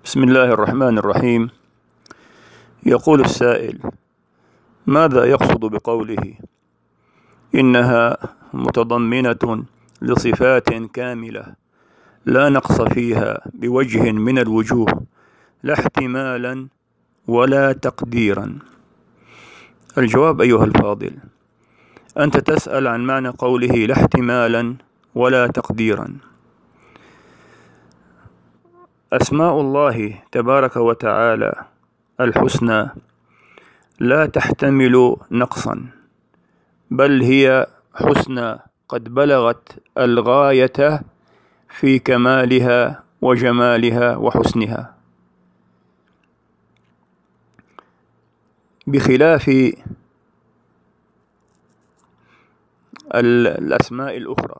بسم الله الرحمن الرحيم. يقول السائل: ماذا يقصد بقوله إنها متضمنة لصفات كاملة لا نقص فيها بوجه من الوجوه، لا احتمالا ولا تقديرا؟ الجواب أيها الفاضل: أنت تسأل عن معنى قوله لا احتمالا ولا تقديرا. أسماء الله تبارك وتعالى الحسنى لا تحتمل نقصا، بل هي حسنى قد بلغت الغاية في كمالها وجمالها وحسنها، بخلاف الأسماء الأخرى.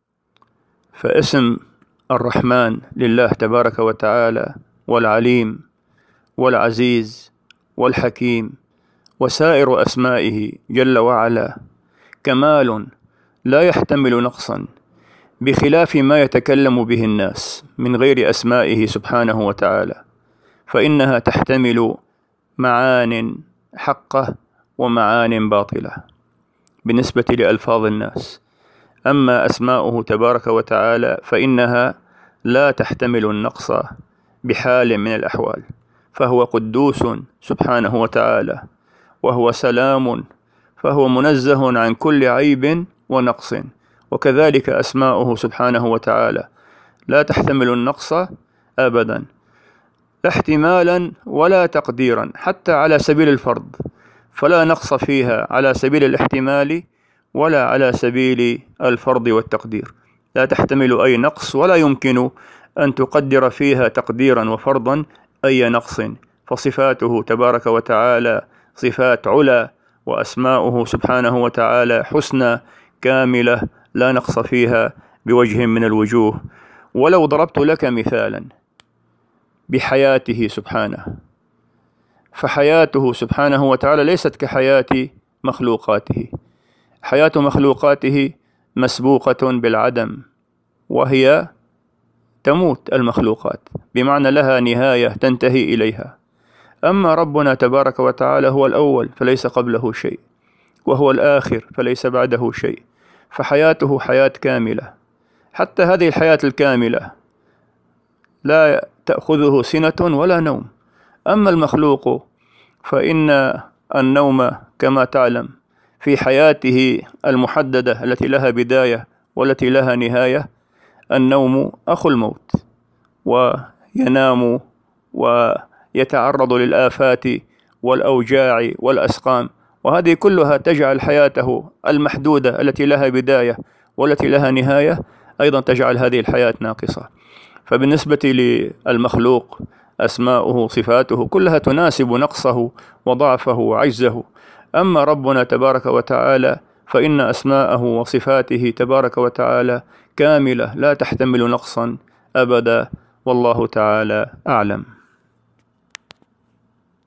فاسم الرحمن لله تبارك وتعالى والعليم والعزيز والحكيم وسائر أسمائه جل وعلا كمال لا يحتمل نقصا، بخلاف ما يتكلم به الناس من غير أسمائه سبحانه وتعالى، فإنها تحتمل معان حقة ومعان باطلة بالنسبة لألفاظ الناس. أما أسماؤه تبارك وتعالى فإنها لا تحتمل النقص بحال من الأحوال، فهو قدوس سبحانه وتعالى، وهو سلام، فهو منزه عن كل عيب ونقص. وكذلك أسماؤه سبحانه وتعالى لا تحتمل النقص أبدا، لا احتمالا ولا تقديرا، حتى على سبيل الفرض فلا نقص فيها على سبيل الاحتمال ولا على سبيل الفرض والتقدير. لا تحتمل أي نقص، ولا يمكن أن تقدر فيها تقديرا وفرضا أي نقص، فصفاته تبارك وتعالى صفات علا، وأسماؤه سبحانه وتعالى حسنى كاملة لا نقص فيها بوجه من الوجوه. ولو ضربت لك مثالا بحياته سبحانه، فحياته سبحانه وتعالى ليست كحياة مخلوقاته. حياة مخلوقاته مسبوقة بالعدم، وهي تموت المخلوقات، بمعنى لها نهاية تنتهي إليها. أما ربنا تبارك وتعالى هو الأول فليس قبله شيء، وهو الآخر فليس بعده شيء، فحياته حياة كاملة. حتى هذه الحياة الكاملة لا تأخذه سنة ولا نوم. أما المخلوق فإن النوم كما تعلم في حياته المحددة التي لها بداية والتي لها نهاية، النوم أخو الموت، وينام ويتعرض للآفات والأوجاع والأسقام، وهذه كلها تجعل حياته المحدودة التي لها بداية والتي لها نهاية أيضا تجعل هذه الحياة ناقصة. فبالنسبة للمخلوق أسماؤه صفاته كلها تناسب نقصه وضعفه وعجزه. أما ربنا تبارك وتعالى فإن أسماءه وصفاته تبارك وتعالى كاملة لا تحتمل نقصا أبدا، والله تعالى أعلم.